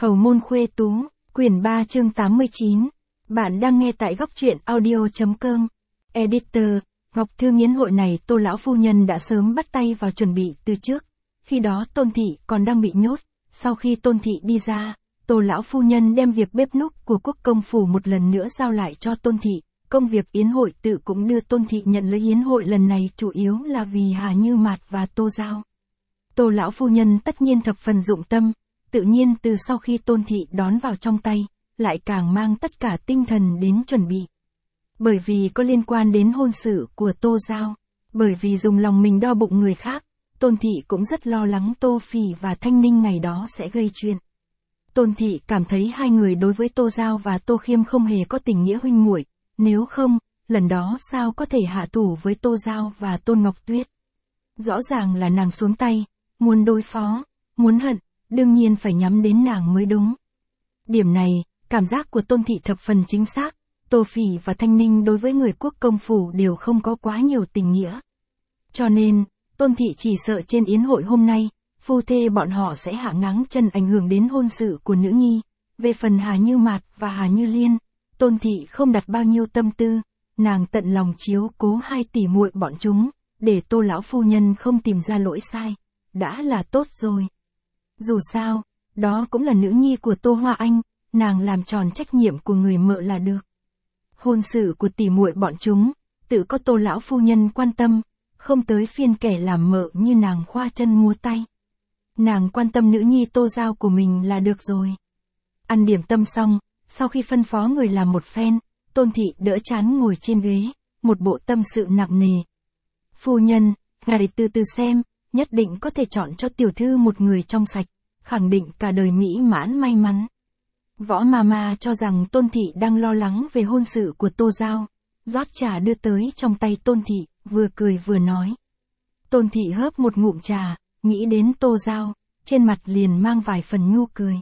Hầu môn khuê tú, quyển 3 chương 89. Bạn đang nghe tại góc truyện audio.com. Editor, Ngọc Thư Nghiến hội này Tô lão phu nhân đã sớm bắt tay vào chuẩn bị từ trước. Khi đó Tôn thị còn đang bị nhốt, sau khi Tôn thị đi ra, Tô lão phu nhân đem việc bếp núc của quốc công phủ một lần nữa giao lại cho Tôn thị. Công việc yến hội tự cũng đưa Tôn thị nhận lấy yến hội lần này chủ yếu là vì Hà Như Mạt và Tô Giao. Tô lão phu nhân tất nhiên thập phần dụng tâm, tự nhiên từ sau khi Tôn thị đón vào trong tay, lại càng mang tất cả tinh thần đến chuẩn bị. Bởi vì có liên quan đến hôn sự của Tô Giao, bởi vì dùng lòng mình đo bụng người khác, Tôn thị cũng rất lo lắng Tô Phỉ và Thanh Ninh ngày đó sẽ gây chuyện. Tôn thị cảm thấy hai người đối với Tô Giao và Tô Khiêm không hề có tình nghĩa huynh muội, nếu không, lần đó sao có thể hạ thủ với Tô Giao và Tôn Ngọc Tuyết. Rõ ràng là nàng xuống tay, muốn đối phó, muốn hận, đương nhiên phải nhắm đến nàng mới đúng. Điểm này, cảm giác của Tôn thị thập phần chính xác, Tô Phỉ và Thanh Ninh đối với người quốc công phủ đều không có quá nhiều tình nghĩa. Cho nên, Tôn thị chỉ sợ trên yến hội hôm nay, phu thê bọn họ sẽ hạ ngáng chân ảnh hưởng đến hôn sự của nữ nhi. Về phần Hà Như Mạt và Hà Như Liên, Tôn thị không đặt bao nhiêu tâm tư, nàng tận lòng chiếu cố hai tỷ muội bọn chúng, để Tô lão phu nhân không tìm ra lỗi sai, đã là tốt rồi. Dù sao, đó cũng là nữ nhi của Tô Hoa Anh, nàng làm tròn trách nhiệm của người mợ là được. Hôn sự của tỷ muội bọn chúng, tự có Tô lão phu nhân quan tâm, không tới phiên kẻ làm mợ như nàng khoa chân múa tay. Nàng quan tâm nữ nhi Tô Giao của mình là được rồi. Ăn điểm tâm xong, sau khi phân phó người làm một phen, Tôn thị đỡ chán ngồi trên ghế, một bộ tâm sự nặng nề. Phu nhân, ngài từ từ xem, nhất định có thể chọn cho tiểu thư một người trong sạch, khẳng định cả đời mỹ mãn may mắn. Võ Mama cho rằng Tôn thị đang lo lắng về hôn sự của Tô Giao, rót trà đưa tới trong tay Tôn thị, vừa cười vừa nói. Tôn thị hớp một ngụm trà, nghĩ đến Tô Giao, trên mặt liền mang vài phần nhu cười.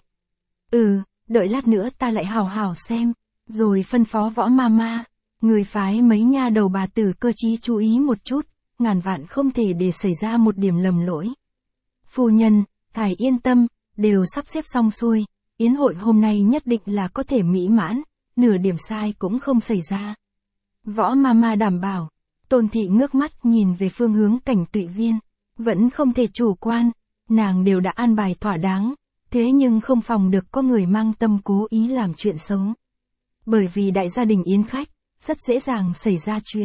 Đợi lát nữa ta lại hào hào xem, rồi phân phó Võ Mama, người phái mấy nha đầu bà tử cơ trí chú ý một chút, ngàn vạn không thể để xảy ra một điểm lầm lỗi. Phu nhân, ngài yên tâm, đều sắp xếp xong xuôi, yến hội hôm nay nhất định là có thể mỹ mãn, nửa điểm sai cũng không xảy ra. Võ Mama đảm bảo. Tôn thị ngước mắt nhìn về phương hướng Cảnh Tụy Viên, vẫn không thể chủ quan, nàng đều đã an bài thỏa đáng, thế nhưng không phòng được có người mang tâm cố ý làm chuyện xấu. Bởi vì đại gia đình yến khách, rất dễ dàng xảy ra chuyện.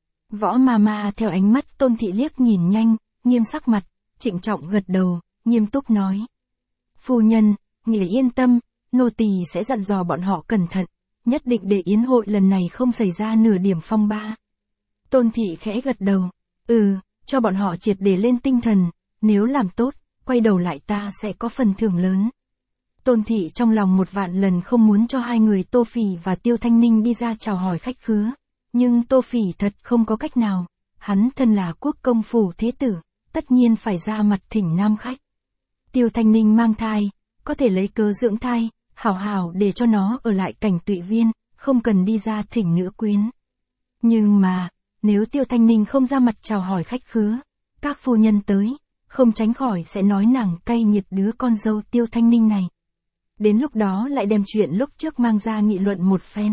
Võ Mama theo ánh mắt Tôn thị liếc nhìn nhanh, nghiêm sắc mặt, trịnh trọng gật đầu, nghiêm túc nói. Phu nhân, ngài yên tâm, nô tỳ sẽ dặn dò bọn họ cẩn thận, nhất định để yến hội lần này không xảy ra nửa điểm phong ba. Tôn thị khẽ gật đầu, cho bọn họ triệt để lên tinh thần, nếu làm tốt, quay đầu lại ta sẽ có phần thưởng lớn. Tôn thị trong lòng một vạn lần không muốn cho hai người Tô Phỉ và Tiêu Thanh Ninh đi ra chào hỏi khách khứa, nhưng Tô Phỉ thật không có cách nào, hắn thân là quốc công phủ thế tử, tất nhiên phải ra mặt thỉnh nam khách. Tiêu Thanh Ninh mang thai, có thể lấy cớ dưỡng thai, hảo hảo để cho nó ở lại Cảnh Tụy Viên, không cần đi ra thỉnh nữ quyến. Nhưng mà, nếu Tiêu Thanh Ninh không ra mặt chào hỏi khách khứa, các phu nhân tới, không tránh khỏi sẽ nói nàng cay nghiệt đứa con dâu Tiêu Thanh Ninh này. Đến lúc đó lại đem chuyện lúc trước mang ra nghị luận một phen.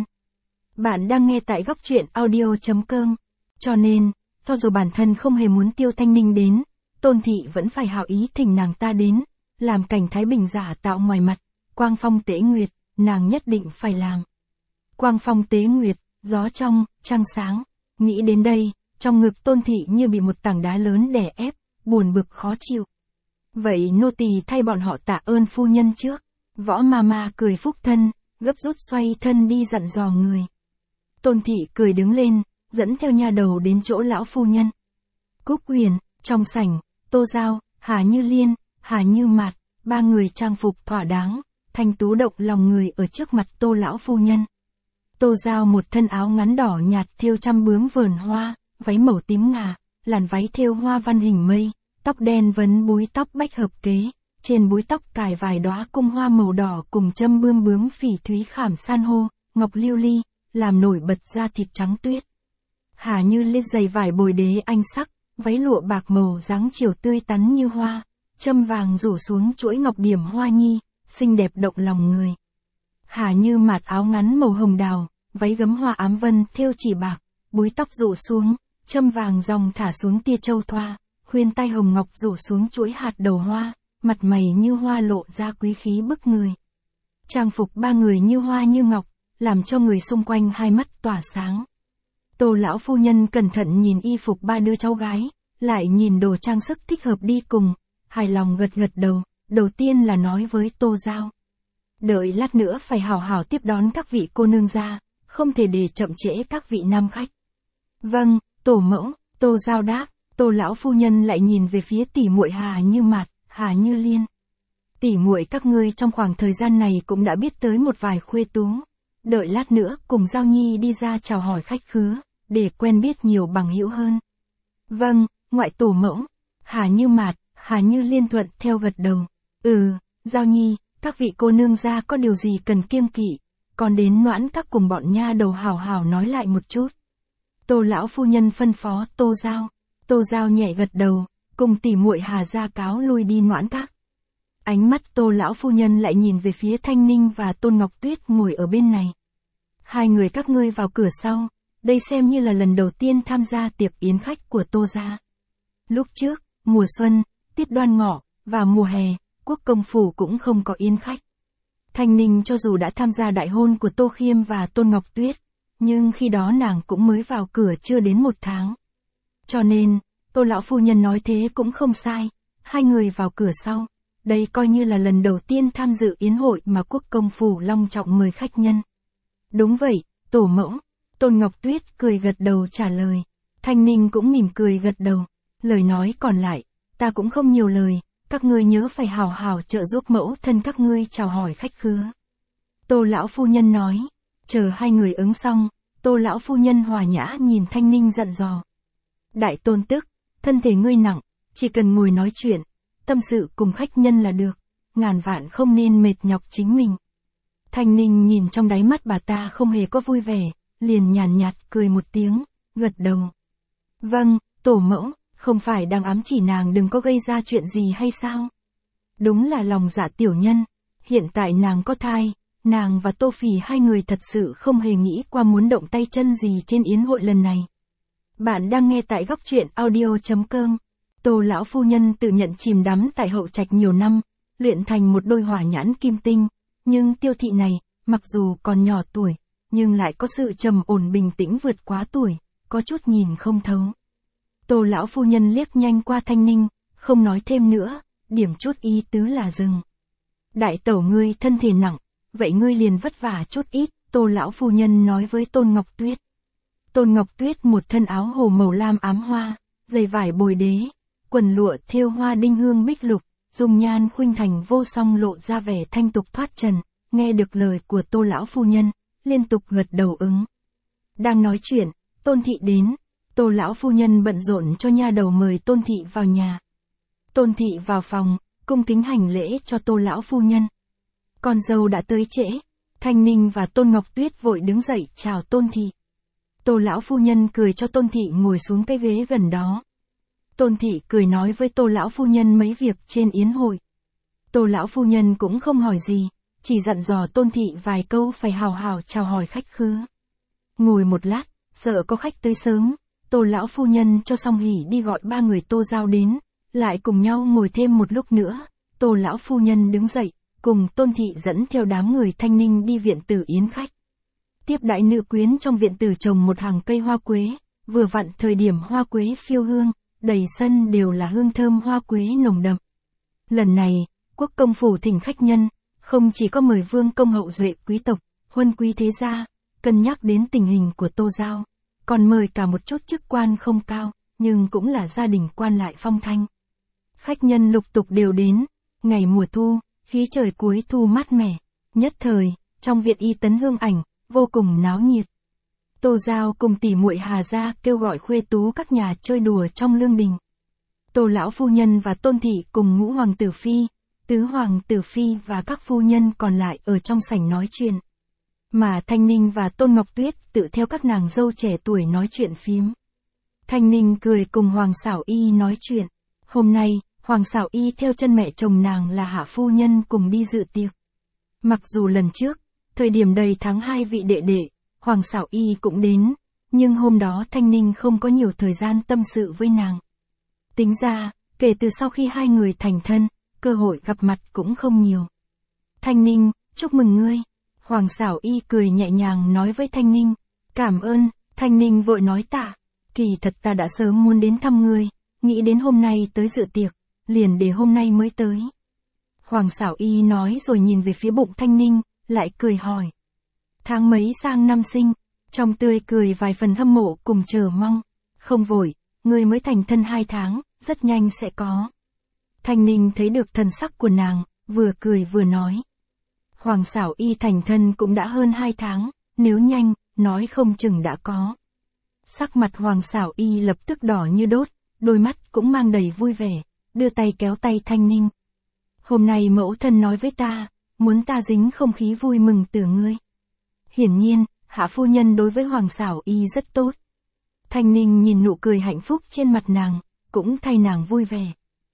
Bạn đang nghe tại góc truyện audio.com. Cho nên, cho dù bản thân không hề muốn Tiêu Thanh Ninh đến, Tôn thị vẫn phải hảo ý thỉnh nàng ta đến, làm cảnh Thái Bình giả tạo ngoài mặt, quang phong tế nguyệt, nàng nhất định phải làm. Quang phong tế nguyệt, gió trong, trăng sáng. Nghĩ đến đây, trong ngực Tôn thị như bị một tảng đá lớn đè ép, buồn bực khó chịu. Vậy nô tỳ thay bọn họ tạ ơn phu nhân trước. Võ Mama cười phúc thân, gấp rút xoay thân đi dặn dò người. Tôn thị cười đứng lên, dẫn theo nha đầu đến chỗ lão phu nhân. Cúc Huyền, trong sảnh, Tô Giao, Hà Như Liên, Hà Như Mạt, ba người trang phục thỏa đáng, thanh tú động lòng người ở trước mặt Tô lão phu nhân. Tô Giao một thân áo ngắn đỏ nhạt thêu trăm bướm vờn hoa, váy màu tím ngà, làn váy thêu hoa văn hình mây, tóc đen vấn búi tóc bách hợp kế, trên búi tóc cài vài đóa cung hoa màu đỏ cùng châm bươm bướm phỉ thúy khảm san hô, ngọc lưu ly, làm nổi bật da thịt trắng tuyết. Hà Như Liên giày vải bồi đế anh sắc, váy lụa bạc màu dáng chiều tươi tắn như hoa, châm vàng rủ xuống chuỗi ngọc điểm hoa nhi, xinh đẹp động lòng người. Hà Như Mạt áo ngắn màu hồng đào, váy gấm hoa ám vân thêu chỉ bạc, búi tóc rủ xuống, châm vàng ròng thả xuống tia châu thoa, khuyên tai hồng ngọc rủ xuống chuỗi hạt đầu hoa, mặt mày như hoa lộ ra quý khí bức người. Trang phục ba người như hoa như ngọc, làm cho người xung quanh hai mắt tỏa sáng. Tô lão phu nhân cẩn thận nhìn y phục ba đứa cháu gái, lại nhìn đồ trang sức thích hợp đi cùng, hài lòng gật gật đầu, đầu tiên là nói với Tô Giao. Đợi lát nữa phải hảo hảo tiếp đón các vị cô nương ra, không thể để chậm trễ các vị nam khách. Vâng, tổ mẫu, Tô Giao đáp. Tô lão phu nhân lại nhìn về phía tỷ muội Hà Như Mạt, Hà Như Liên. Tỷ muội các ngươi trong khoảng thời gian này cũng đã biết tới một vài khuê tú. Đợi lát nữa cùng Giao Nhi đi ra chào hỏi khách khứa, để quen biết nhiều bằng hữu hơn. Vâng, ngoại tổ mẫu. Hà Như Mạt, Hà Như Liên thuận theo gật đầu. Giao Nhi, các vị cô nương gia có điều gì cần kiêng kỵ, còn đến Noãn các cùng bọn nha đầu hảo hảo nói lại một chút. Tô lão phu nhân phân phó Tô Giao. Tô Giao nhẹ gật đầu, cùng tỷ muội Hà gia cáo lui đi Noãn các. Ánh mắt Tô lão phu nhân lại nhìn về phía Thanh Ninh và Tôn Ngọc Tuyết ngồi ở bên này. Hai người các ngươi vào cửa sau, đây xem như là lần đầu tiên tham gia tiệc yến khách của Tô gia. Lúc trước, mùa xuân, tiết đoan ngọ, và mùa hè, Quốc công phủ cũng không có yến khách. Thanh Ninh cho dù đã tham gia đại hôn của Tô Khiêm và Tôn Ngọc Tuyết, nhưng khi đó nàng cũng mới vào cửa chưa đến 1 tháng. Cho nên, Tô lão phu nhân nói thế cũng không sai, hai người vào cửa sau, đây coi như là lần đầu tiên tham dự yến hội mà Quốc công phủ long trọng mời khách nhân. Đúng vậy, tổ mẫu. Tôn Ngọc Tuyết cười gật đầu trả lời. Thanh Ninh cũng mỉm cười gật đầu. Lời nói còn lại, ta cũng không nhiều lời, các ngươi nhớ phải hảo hảo trợ giúp mẫu thân các ngươi chào hỏi khách khứa. Tô lão phu nhân nói. Chờ hai người ứng xong, Tô lão phu nhân hòa nhã nhìn Thanh Ninh dặn dò. Đại tôn tức, thân thể ngươi nặng, chỉ cần ngồi nói chuyện, tâm sự cùng khách nhân là được, ngàn vạn không nên mệt nhọc chính mình. Thanh Ninh nhìn trong đáy mắt bà ta không hề có vui vẻ, liền nhàn nhạt cười một tiếng, gật đầu. Vâng, tổ mẫu, không phải đang ám chỉ nàng đừng có gây ra chuyện gì hay sao? Đúng là lòng dạ tiểu nhân, hiện tại nàng có thai, nàng và Tô Phỉ hai người thật sự không hề nghĩ qua muốn động tay chân gì trên yến hội lần này. Bạn đang nghe tại góc truyện audio.com. Tô lão phu nhân tự nhận chìm đắm tại hậu trạch nhiều năm, luyện thành một đôi hỏa nhãn kim tinh, nhưng Tiêu thị này, mặc dù còn nhỏ tuổi, nhưng lại có sự trầm ổn bình tĩnh vượt quá tuổi, có chút nhìn không thấu. Tô lão phu nhân liếc nhanh qua Thanh Ninh, không nói thêm nữa, điểm chút ý tứ là dừng. Đại tẩu ngươi thân thể nặng, vậy ngươi liền vất vả chút ít, Tô lão phu nhân nói với Tôn Ngọc Tuyết. Tôn Ngọc Tuyết một thân áo hồ màu lam ám hoa, giày vải bồi đế, quần lụa thêu hoa đinh hương bích lục, dung nhan khuynh thành vô song lộ ra vẻ thanh tục thoát trần, nghe được lời của Tô lão phu nhân, liên tục gật đầu ứng. Đang nói chuyện, Tôn thị đến, Tô lão phu nhân bận rộn cho nha đầu mời Tôn thị vào nhà. Tôn thị vào phòng, cung kính hành lễ cho Tô lão phu nhân. Con dâu đã tới trễ, Thanh Ninh và Tôn Ngọc Tuyết vội đứng dậy chào Tôn thị. Tô lão phu nhân cười cho Tôn thị ngồi xuống cái ghế gần đó. Tôn thị cười nói với Tô lão phu nhân mấy việc trên yến hội. Tô lão phu nhân cũng không hỏi gì, chỉ dặn dò Tôn thị vài câu phải hào hào chào hỏi khách khứa. Ngồi một lát, sợ có khách tới sớm, Tô lão phu nhân cho Song Hỷ đi gọi ba người Tô Giao đến, lại cùng nhau ngồi thêm một lúc nữa. Tô lão phu nhân đứng dậy, cùng Tôn thị dẫn theo đám người Thanh Ninh đi viện tử yến khách. Tiếp đãi nữ quyến trong viện tử trồng một hàng cây hoa quế, vừa vặn thời điểm hoa quế phiêu hương, đầy sân đều là hương thơm hoa quế nồng đậm. Lần này, Quốc công phủ thỉnh khách nhân, không chỉ có mời vương công hậu duệ quý tộc, huân quý thế gia, cân nhắc đến tình hình của Tô Giao, còn mời cả một chút chức quan không cao, nhưng cũng là gia đình quan lại phong thanh. Khách nhân lục tục đều đến, ngày mùa thu, khí trời cuối thu mát mẻ, nhất thời, trong viện Y Tấn Hương Ảnh, vô cùng náo nhiệt. Tô Giao cùng tỷ muội Hà gia kêu gọi khuê tú các nhà chơi đùa trong lương đình. Tô lão phu nhân và Tôn thị cùng ngũ hoàng tử phi, tứ hoàng tử phi và các phu nhân còn lại ở trong sảnh nói chuyện. Mà Thanh Ninh và Tôn Ngọc Tuyết tự theo các nàng dâu trẻ tuổi nói chuyện phím. Thanh Ninh cười cùng Hoàng Xảo Y nói chuyện. Hôm nay, Hoàng Xảo Y theo chân mẹ chồng nàng là Hạ phu nhân cùng đi dự tiệc. Mặc dù lần trước, thời điểm đầy tháng 2 vị đệ đệ, Hoàng Sảo Y cũng đến, nhưng hôm đó Thanh Ninh không có nhiều thời gian tâm sự với nàng. Tính ra, kể từ sau khi hai người thành thân, cơ hội gặp mặt cũng không nhiều. Thanh Ninh, chúc mừng ngươi. Hoàng Sảo Y cười nhẹ nhàng nói với Thanh Ninh. Cảm ơn. Thanh Ninh vội nói tạ. Kỳ thật ta đã sớm muốn đến thăm ngươi, nghĩ đến hôm nay tới dự tiệc, liền để hôm nay mới tới. Hoàng Sảo Y nói rồi nhìn về phía bụng Thanh Ninh, lại cười hỏi. Tháng mấy sang năm sinh, trong tươi cười vài phần hâm mộ cùng chờ mong. Không vội, ngươi mới thành thân 2 tháng, rất nhanh sẽ có. Thanh Ninh thấy được thần sắc của nàng, vừa cười vừa nói. Hoàng Sảo Y thành thân cũng đã hơn 2 tháng, nếu nhanh, nói không chừng đã có. Sắc mặt Hoàng Sảo Y lập tức đỏ như đốt, đôi mắt cũng mang đầy vui vẻ, đưa tay kéo tay Thanh Ninh. Hôm nay mẫu thân nói với ta, muốn ta dính không khí vui mừng từ ngươi. Hiển nhiên, hạ phu nhân đối với Hoàng Sảo Y rất tốt. Thanh Ninh nhìn nụ cười hạnh phúc trên mặt nàng, cũng thay nàng vui vẻ.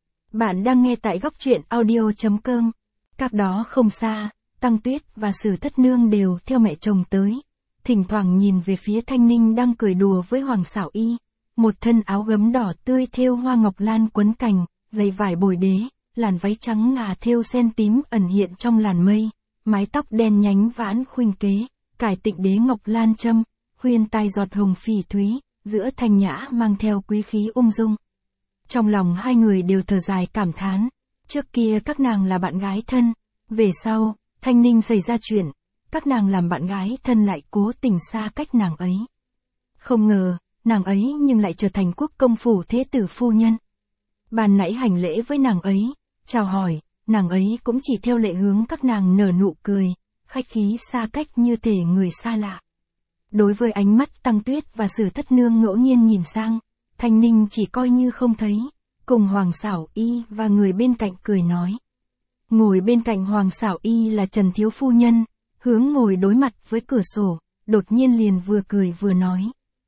Bạn đang nghe tại góc truyện audio.com. Cách đó không xa, Tăng Tuyết và Sử Thất Nương đều theo mẹ chồng tới. Thỉnh thoảng nhìn về phía Thanh Ninh đang cười đùa với Hoàng Sảo Y. Một thân áo gấm đỏ tươi thêu hoa ngọc lan quấn cành, giày vải bồi đế, làn váy trắng ngà thêu sen tím ẩn hiện trong làn mây, mái tóc đen nhánh vãn khuynh kế, cải tịnh đế ngọc lan châm, khuyên tai giọt hồng phỉ thúy, giữa thanh nhã mang theo quý khí ung dung. Trong lòng hai người đều thở dài cảm thán, trước kia các nàng là bạn gái thân, về sau, Thanh Ninh xảy ra chuyện, các nàng làm bạn gái thân lại cố tình xa cách nàng ấy. Không ngờ, nàng ấy nhưng lại trở thành quốc công phủ thế tử phu nhân. Ban nãy hành lễ với nàng ấy, chào hỏi, nàng ấy cũng chỉ theo lệ hướng các nàng nở nụ cười, khách khí xa cách như thể người xa lạ. Đối với ánh mắt Tăng Tuyết và Sử Thất Nương ngẫu nhiên nhìn sang, Thanh Ninh chỉ coi như không thấy, cùng Hoàng Sảo Y và người bên cạnh cười nói. Ngồi bên cạnh Hoàng Sảo Y là Trần thiếu phu nhân, hướng ngồi đối mặt với cửa sổ, đột nhiên liền vừa cười vừa nói.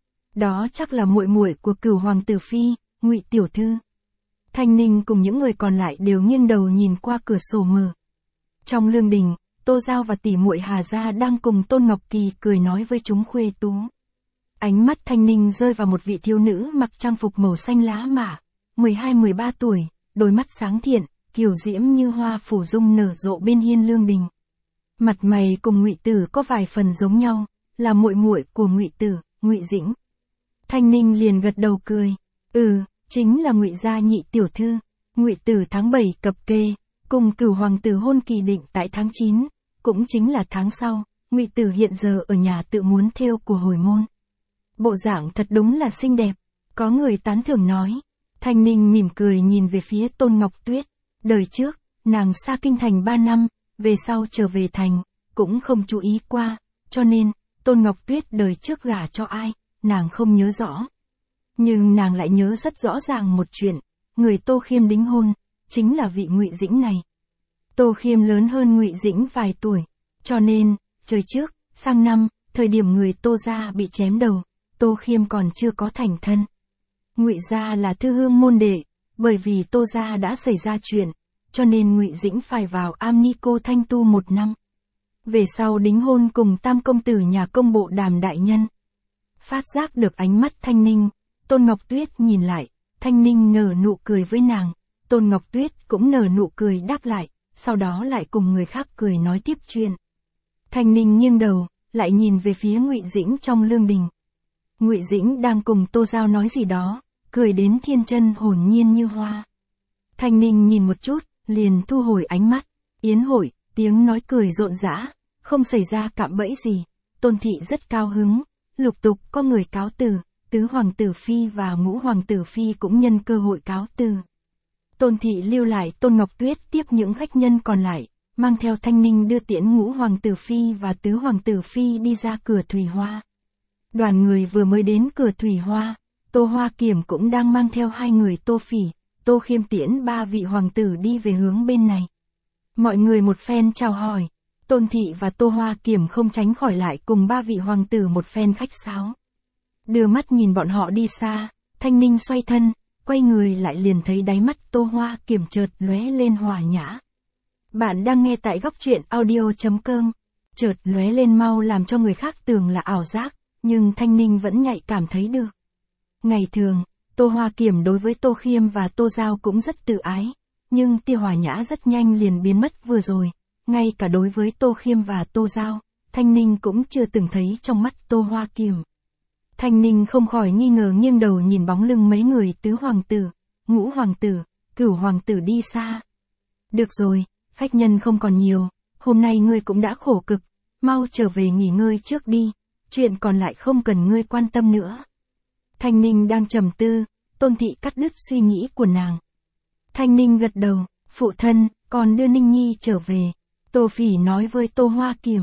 Đó chắc là muội muội của Cửu hoàng tử phi, Ngụy tiểu thư. Thanh Ninh cùng những người còn lại đều nghiêng đầu nhìn qua cửa sổ mở. Trong lương đình, Tô Giao và tỷ muội Hà Gia đang cùng Tôn Ngọc Kỳ cười nói với chúng khuê tú. Ánh mắt Thanh Ninh rơi vào một vị thiếu nữ mặc trang phục màu xanh lá mạ, 12-13 tuổi, đôi mắt sáng thiện, kiều diễm như hoa phủ dung nở rộ bên hiên lương đình. Mặt mày cùng Ngụy Tử có vài phần giống nhau, là muội muội của Ngụy Tử, Ngụy Dĩnh. Thanh Ninh liền gật đầu cười, chính là Ngụy gia nhị tiểu thư. Ngụy Tử tháng 7 cập kê, cùng Cửu hoàng tử hôn kỳ định tại tháng 9, cũng chính là tháng sau. Ngụy Tử hiện giờ ở nhà tự muốn thêu của hồi môn. Bộ dạng thật đúng là xinh đẹp, có người tán thưởng nói. Thanh Ninh mỉm cười nhìn về phía Tôn Ngọc Tuyết. Đời trước, nàng xa kinh thành 3 năm, về sau trở về thành, cũng không chú ý qua, cho nên, Tôn Ngọc Tuyết đời trước gả cho ai, nàng không nhớ rõ. Nhưng nàng lại nhớ rất rõ ràng một chuyện, người Tô Khiêm đính hôn, chính là vị Ngụy Dĩnh này. Tô Khiêm lớn hơn Ngụy Dĩnh vài tuổi, cho nên, trời trước, sang năm, thời điểm người Tô gia bị chém đầu, Tô Khiêm còn chưa có thành thân. Ngụy gia là thư hương môn đệ, bởi vì Tô gia đã xảy ra chuyện, cho nên Ngụy Dĩnh phải vào am ni cô thanh tu 1 năm. Về sau đính hôn cùng tam công tử nhà công bộ Đàm đại nhân. Phát giác được ánh mắt Thanh Ninh, Tôn Ngọc Tuyết nhìn lại, Thanh Ninh nở nụ cười với nàng, Tôn Ngọc Tuyết cũng nở nụ cười đáp lại, sau đó lại cùng người khác cười nói tiếp chuyện. Thanh Ninh nghiêng đầu, lại nhìn về phía Ngụy Dĩnh trong lương đình. Ngụy Dĩnh đang cùng Tô Giao nói gì đó, cười đến thiên chân hồn nhiên như hoa. Thanh Ninh nhìn một chút, liền thu hồi ánh mắt. Yến hội, tiếng nói cười rộn rã, không xảy ra cạm bẫy gì. Tôn thị rất cao hứng, lục tục có người cáo từ, tứ hoàng tử phi và ngũ hoàng tử phi cũng nhân cơ hội cáo từ. Tôn thị lưu lại Tôn Ngọc Tuyết tiếp những khách nhân còn lại, mang theo Thanh Ninh đưa tiễn ngũ hoàng tử phi và tứ hoàng tử phi đi ra cửa Thủy Hoa. Đoàn người vừa mới đến cửa Thủy Hoa, Tô Hoa Kiểm cũng đang mang theo 2 người Tô Phỉ, Tô Khiêm tiễn 3 vị hoàng tử đi về hướng bên này. Mọi người một phen chào hỏi, Tôn thị và Tô Hoa Kiểm không tránh khỏi lại cùng 3 vị hoàng tử một phen khách sáo. Đưa mắt nhìn bọn họ đi xa, Thanh Ninh xoay thân, quay người lại liền thấy đáy mắt Tô Hoa Kiểm chợt lóe lên hòa nhã. Bạn đang nghe tại góc truyện audio.com. Chợt lóe lên mau làm cho người khác tưởng là ảo giác, nhưng Thanh Ninh vẫn nhạy cảm thấy được. Ngày thường, Tô Hoa Kiểm đối với Tô Khiêm và Tô Giao cũng rất tự ái, nhưng tia hòa nhã rất nhanh liền biến mất vừa rồi. Ngay cả đối với Tô Khiêm và Tô Giao, Thanh Ninh cũng chưa từng thấy trong mắt Tô Hoa Kiểm. Thanh Ninh không khỏi nghi ngờ nghiêng đầu nhìn bóng lưng mấy người tứ hoàng tử, ngũ hoàng tử, cửu hoàng tử đi xa. Được rồi, khách nhân không còn nhiều, hôm nay ngươi cũng đã khổ cực, mau trở về nghỉ ngơi trước đi, chuyện còn lại không cần ngươi quan tâm nữa. Thanh Ninh đang trầm tư, Tôn Thị cắt đứt suy nghĩ của nàng. Thanh Ninh gật đầu, phụ thân, còn đưa Ninh Nhi trở về. Tô Phỉ nói với Tô Hoa Kiểm,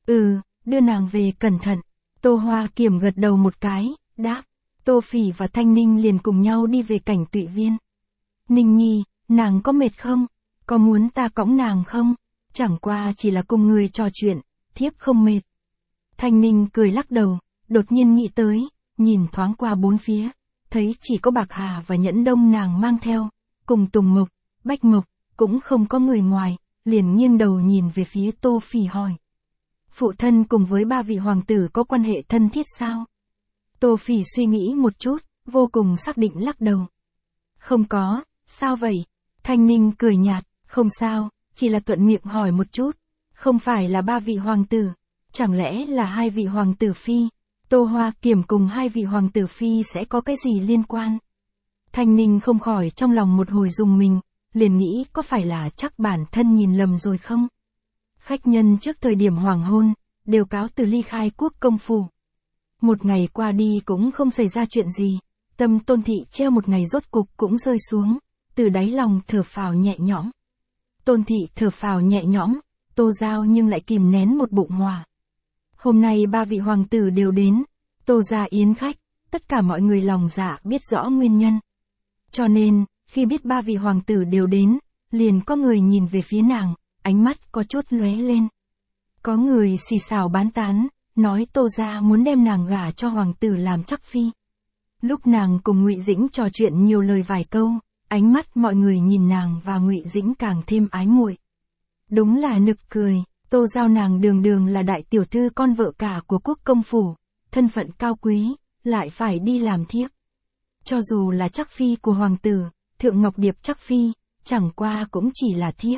đưa nàng về cẩn thận. Tô Hoa Kiểm gật đầu một cái, đáp. Tô Phỉ và Thanh Ninh liền cùng nhau đi về Cảnh Tụy Viên. Ninh Nhi, nàng có mệt không? Có muốn ta cõng nàng không? Chẳng qua chỉ là cùng người trò chuyện, thiếp không mệt. Thanh Ninh cười lắc đầu, đột nhiên nghĩ tới, nhìn thoáng qua bốn phía, thấy chỉ có Bạc Hà và Nhẫn Đông nàng mang theo, cùng Tùng Mộc, Bách Mộc, cũng không có người ngoài, liền nghiêng đầu nhìn về phía Tô Phỉ hỏi. Phụ thân cùng với ba vị hoàng tử có quan hệ thân thiết sao? Tô Phỉ suy nghĩ một chút, vô cùng xác định lắc đầu. Không có, sao vậy? Thanh Ninh cười nhạt, không sao, chỉ là thuận miệng hỏi một chút, không phải là ba vị hoàng tử, chẳng lẽ là hai vị hoàng tử phi? Tô Hoa Kiểm cùng hai vị hoàng tử phi sẽ có cái gì liên quan? Thanh Ninh không khỏi trong lòng một hồi rùng mình, liền nghĩ có phải là chắc bản thân nhìn lầm rồi không? Khách nhân trước thời điểm hoàng hôn, đều cáo từ ly khai Quốc công phủ. Một ngày qua đi cũng không xảy ra chuyện gì, tâm Tôn Thị treo một ngày rốt cục cũng rơi xuống, từ đáy lòng thở phào nhẹ nhõm. Tôn Thị thở phào nhẹ nhõm, Tô Giao nhưng lại kìm nén một bụng hỏa. Hôm nay ba vị hoàng tử đều đến, Tô gia yến khách, tất cả mọi người lòng dạ biết rõ nguyên nhân. Cho nên, khi biết ba vị hoàng tử đều đến, liền có người nhìn về phía nàng, ánh mắt có chút lóe lên. Có người xì xào bán tán, nói Tô gia muốn đem nàng gả cho hoàng tử làm chắc phi. Lúc nàng cùng Ngụy Dĩnh trò chuyện nhiều lời vài câu, ánh mắt mọi người nhìn nàng và Ngụy Dĩnh càng thêm ái muội. Đúng là nực cười, Tô Giao nàng đường đường là đại tiểu thư con vợ cả của Quốc công phủ, thân phận cao quý, lại phải đi làm thiếp. Cho dù là chắc phi của hoàng tử, Thượng Ngọc Điệp chắc phi, chẳng qua cũng chỉ là thiếp.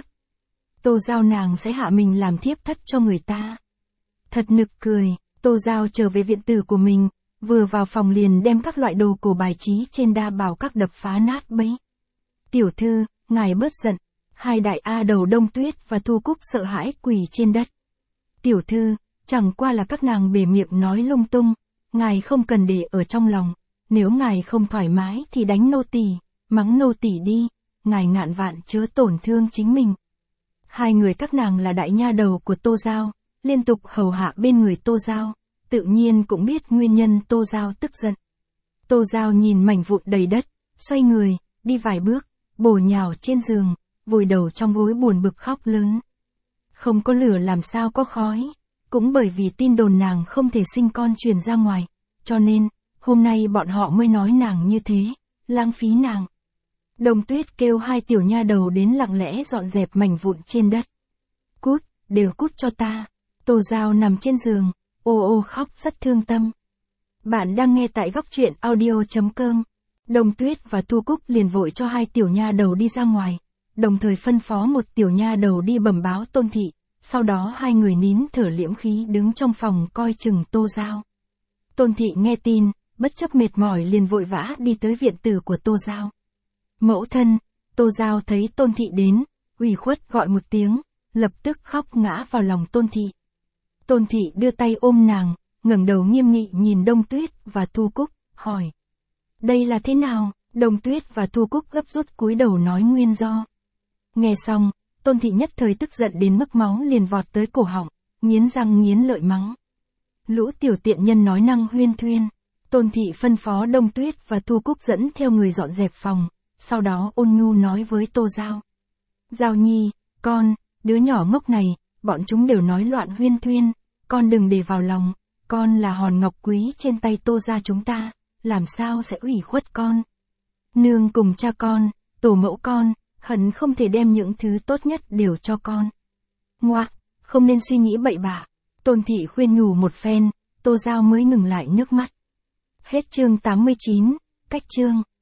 Tô Giao nàng sẽ hạ mình làm thiếp thất cho người ta. Thật nực cười, Tô Giao trở về viện tử của mình, vừa vào phòng liền đem các loại đồ cổ bài trí trên đa bảo các đập phá nát bấy. Tiểu thư, ngài bớt giận. Hai đại A Đầu Đông Tuyết và Thu Cúc sợ hãi quỳ trên đất. Tiểu thư, chẳng qua là các nàng bề miệng nói lung tung, ngài không cần để ở trong lòng, nếu ngài không thoải mái thì đánh nô tỳ, mắng nô tỳ đi, ngài ngạn vạn chớ tổn thương chính mình. Hai người các nàng là đại nha đầu của Tô Giao, liên tục hầu hạ bên người Tô Giao, tự nhiên cũng biết nguyên nhân Tô Giao tức giận. Tô Giao nhìn mảnh vụn đầy đất, xoay người, đi vài bước, bổ nhào trên giường, vùi đầu trong gối buồn bực khóc lớn. Không có lửa làm sao có khói, cũng bởi vì tin đồn nàng không thể sinh con truyền ra ngoài, cho nên, hôm nay bọn họ mới nói nàng như thế, lãng phí nàng. Đồng Tuyết kêu hai tiểu nha đầu đến lặng lẽ dọn dẹp mảnh vụn trên đất. Cút, đều cút cho ta. Tô Giao nằm trên giường, ô ô khóc rất thương tâm. Bạn đang nghe tại góc truyện audio.com. Đồng Tuyết và Thu Cúc liền vội cho hai tiểu nha đầu đi ra ngoài, đồng thời phân phó một tiểu nha đầu đi bẩm báo Tôn Thị, sau đó hai người nín thở liễm khí đứng trong phòng coi chừng Tô Giao. Tôn Thị nghe tin, bất chấp mệt mỏi liền vội vã đi tới viện tử của Tô Giao. Mẫu thân, Tô Giao thấy Tôn Thị đến, ủy khuất gọi một tiếng, lập tức khóc ngã vào lòng Tôn Thị. Tôn Thị đưa tay ôm nàng, ngẩng đầu nghiêm nghị nhìn Đông Tuyết và Thu Cúc, hỏi. Đây là thế nào? Đông Tuyết và Thu Cúc gấp rút cúi đầu nói nguyên do. Nghe xong, Tôn Thị nhất thời tức giận đến mức máu liền vọt tới cổ họng, nghiến răng nghiến lợi mắng. Lũ tiểu tiện nhân nói năng huyên thuyên. Tôn Thị phân phó Đông Tuyết và Thu Cúc dẫn theo người dọn dẹp phòng, sau đó ôn nhu nói với Tô Giao. Giao Nhi, con, đứa nhỏ ngốc này, bọn chúng đều nói loạn huyên thuyên, con đừng để vào lòng, con là hòn ngọc quý trên tay Tô gia chúng ta, làm sao sẽ ủy khuất con. Nương cùng cha con, tổ mẫu con, Hận không thể đem những thứ tốt nhất đều cho con. Ngoa, không nên suy nghĩ bậy bạ. Tôn Thị khuyên nhủ một phen, Tô Giao mới ngừng lại nước mắt. Hết chương 89, cách chương.